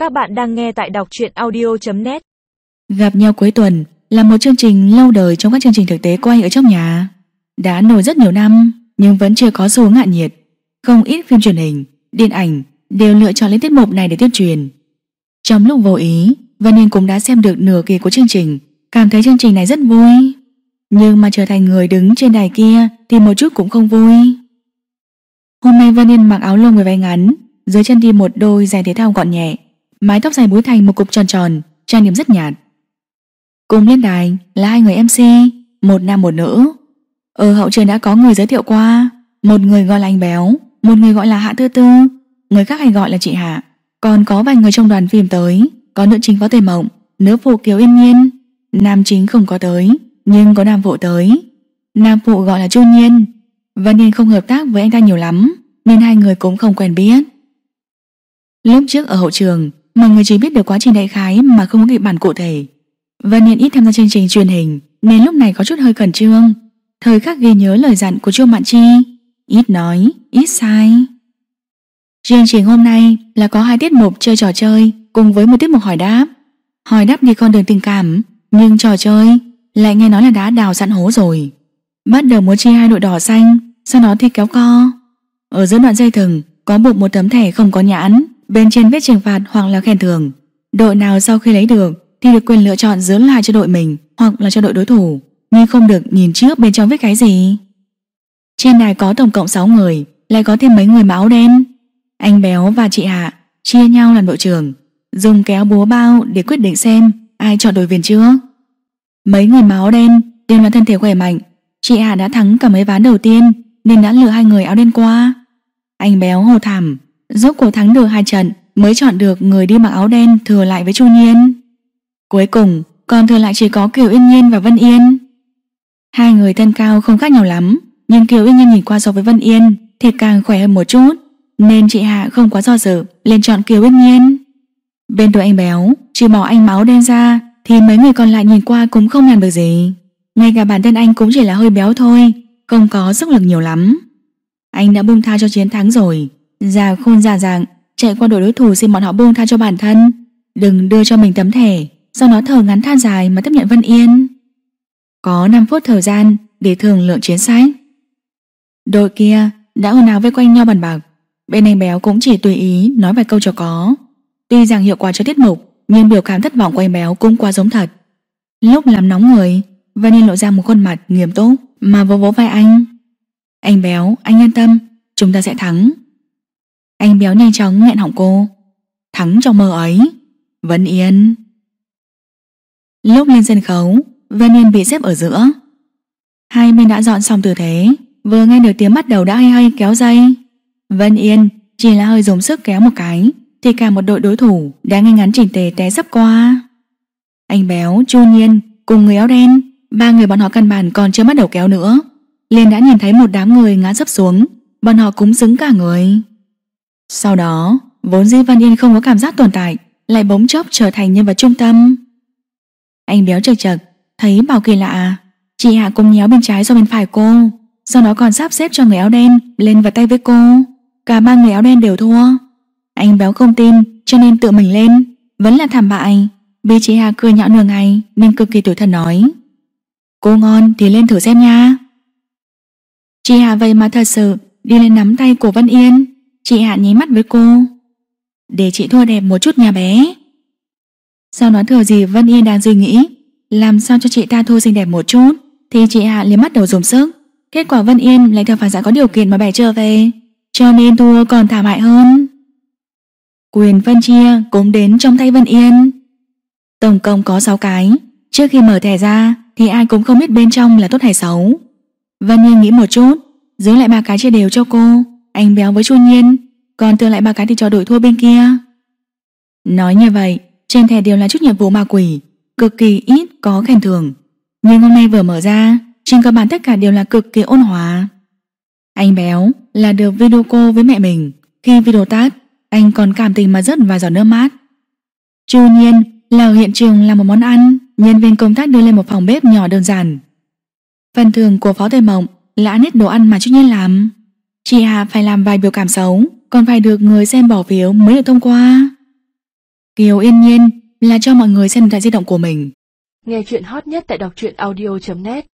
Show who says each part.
Speaker 1: Các bạn đang nghe tại đọc truyện audio.net.
Speaker 2: Gặp nhau cuối tuần là một chương trình lâu đời trong các chương trình thực tế quay ở trong nhà. Đã nổi rất nhiều năm nhưng vẫn chưa có xu hướng hạ nhiệt. Không ít phim truyền hình, điện ảnh đều lựa chọn lên tiết mục này để tuyên truyền. Trong lúc vô ý, Vân Yên cũng đã xem được nửa kỳ của chương trình, cảm thấy chương trình này rất vui. Nhưng mà trở thành người đứng trên đài kia thì một chút cũng không vui. Hôm nay Vân Yên mặc áo lông với váy ngắn, dưới chân đi một đôi giày thể thao gọn nhẹ, mái tóc dài búi thành một cục tròn tròn, trang điểm rất nhạt. Cùng lên đài là hai người MC, một nam một nữ. Ở hậu trường đã có người giới thiệu qua, một người gọi là anh Béo, một người gọi là Hạ Tư Tư, người khác hay gọi là chị Hạ. Còn có vài người trong đoàn phim tới, có nữ chính Phó Tề Mộng, nữ phụ Kiều Yên Nhiên. Nam chính không có tới, nhưng có nam phụ tới. Nam phụ gọi là Chu Nhiên. Vân Yên không hợp tác với anh ta nhiều lắm, nên hai người cũng không quen biết. Lúc trước ở hậu trường, mọi người chỉ biết được quá trình đại khái mà không có kịch bản cụ thể. Vân Yên ít tham gia chương trình truyền hình nên lúc này có chút hơi khẩn trương. Thời khắc ghi nhớ lời dặn của Chu Mạn Chi: ít nói, ít sai. Chương trình hôm nay là có hai tiết mục chơi trò chơi cùng với một tiết mục hỏi đáp. Hỏi đáp đi con đường tình cảm, nhưng trò chơi lại nghe nói là đã đào sẵn hố rồi. Bắt đầu muốn chia hai đội đỏ xanh, sau đó thì kéo co. Ở giữa đoạn dây thừng có buộc một tấm thẻ không có nhãn, bên trên viết trừng phạt hoặc là khen thưởng. Đội nào sau khi lấy được thì được quyền lựa chọn giữ lại cho đội mình hoặc là cho đội đối thủ, nhưng không được nhìn trước bên trong viết cái gì. Trên đài có tổng cộng 6 người, lại có thêm mấy người mặc áo đen. Anh Béo và chị Hạ chia nhau làm đội trưởng, dùng kéo búa bao để quyết định xem ai chọn đội viên trước. Mấy người mặc áo đen đều là thân thể khỏe mạnh. Chị Hạ đã thắng cả mấy ván đầu tiên nên đã lựa hai người áo đen qua. Anh Béo hô thảm, rốt cuộc thắng được 2 trận mới chọn được người đi mặc áo đen thừa lại với Chu Nhiên. Cuối cùng còn thừa lại chỉ có Kiều Yên Nhiên và Vân Yên. Hai người thân cao không khác nhau lắm, nhưng Kiều Yên Nhiên nhìn qua so với Vân Yên thì càng khỏe hơn một chút, nên chị Hạ không quá do dự lên chọn Kiều Yên Nhiên. Bên đội anh Béo, trừ bỏ anh máu đen ra thì mấy người còn lại nhìn qua cũng không làm được gì. Ngay cả bản thân anh cũng chỉ là hơi béo thôi, không có sức lực nhiều lắm. Anh đã buông tha cho chiến thắng rồi, già khôn già dạng chạy qua đội đối thủ xin bọn họ buông tha cho bản thân, đừng đưa cho mình tấm thẻ, sau đó thở ngắn than dài mà tiếp nhận Vân Yên. Có 5 phút thời gian để thương lượng chiến sách. Đội kia đã ồn ào vây quanh nhau bàn bạc, bên anh Béo cũng chỉ tùy ý nói vài câu cho có. Tuy rằng hiệu quả cho tiết mục, nhưng biểu cảm thất vọng của anh Béo cũng quá giống thật. Lúc làm nóng người, Vân Yên lộ ra một khuôn mặt nghiêm túc mà vỗ vỗ vai anh. Anh Béo, anh yên tâm, chúng ta sẽ thắng. Anh Béo nhanh chóng nghẹn họng cô. Thắng trong mơ ấy, Vân Yên. Lúc lên sân khấu, Vân Yên bị xếp ở giữa. Hai bên đã dọn xong tư thế, vừa nghe được tiếng bắt đầu đã hay hay kéo dây. Vân Yên chỉ là hơi dùng sức kéo một cái thì cả một đội đối thủ đã ngay ngắn chỉnh tề té sấp qua. Anh Béo, Chu Nhiên cùng người áo đen, 3 người bọn họ căn bản còn chưa bắt đầu kéo nữa, liền đã nhìn thấy một đám người ngã sấp xuống. Bọn họ cũng xứng cả người. Sau đó vốn dĩ Vân Yên không có cảm giác tồn tại lại bỗng chốc trở thành nhân vật trung tâm. Anh Béo chật chật thấy bảo kỳ lạ, chị Hạ cùng nhéo bên trái do bên phải cô, sau đó còn sắp xếp cho người áo đen lên vật tay với cô. Cả 3 người áo đen đều thua. Anh Béo không tin cho nên tự mình lên, vẫn là thảm bại. Vì chị Hạ cười nhạo nửa ngày nên cực kỳ tủi thân nói: cô ngon thì lên thử xem nha. Chị Hạ vậy mà thật sự đi lên nắm tay của Vân Yên. Chị Hạ nháy mắt với cô: để chị thua đẹp một chút nhà bé. Sau đó thừa gì Vân Yên đang suy nghĩ làm sao cho chị ta thua xinh đẹp một chút thì chị Hạ liền bắt đầu dùng sức. Kết quả Vân Yên lại theo phản xạ có điều kiện mà bẻ trở về, cho nên thua còn thảm hại hơn. Quyền phân chia cũng đến trong tay Vân Yên. Tổng cộng có 6 cái. Trước khi mở thẻ ra thì ai cũng không biết bên trong là tốt hay xấu. Vân Yên nghĩ một chút, giữ lại 3 cái chia đều cho cô, anh Béo với Chu Nhiên, còn thừa lại 3 cái thì cho đội thua bên kia. Nói như vậy, trên thẻ đều là chút nhiệm vụ ma quỷ, cực kỳ ít có khen thưởng. Nhưng hôm nay vừa mở ra, trên cơ bản tất cả đều là cực kỳ ôn hòa. Anh Béo là được video call với mẹ mình, khi video tắt, anh còn cảm tình mà rớt vài giọt nước mắt. Chu Nhiên là ở hiện trường làm một món ăn, nhân viên công tác đưa lên một phòng bếp nhỏ đơn giản. Phần thưởng của Phó Tề Mộng là ăn hết đồ ăn mà Chu Nhiên làm. Chị Hà phải làm vài biểu cảm xấu, còn phải được người xem bỏ phiếu mới được thông qua. Kiều Yên Nhiên là cho mọi người xem điện thoại di động của mình.
Speaker 1: Nghe chuyện hot nhất tại đọc truyện audio.net.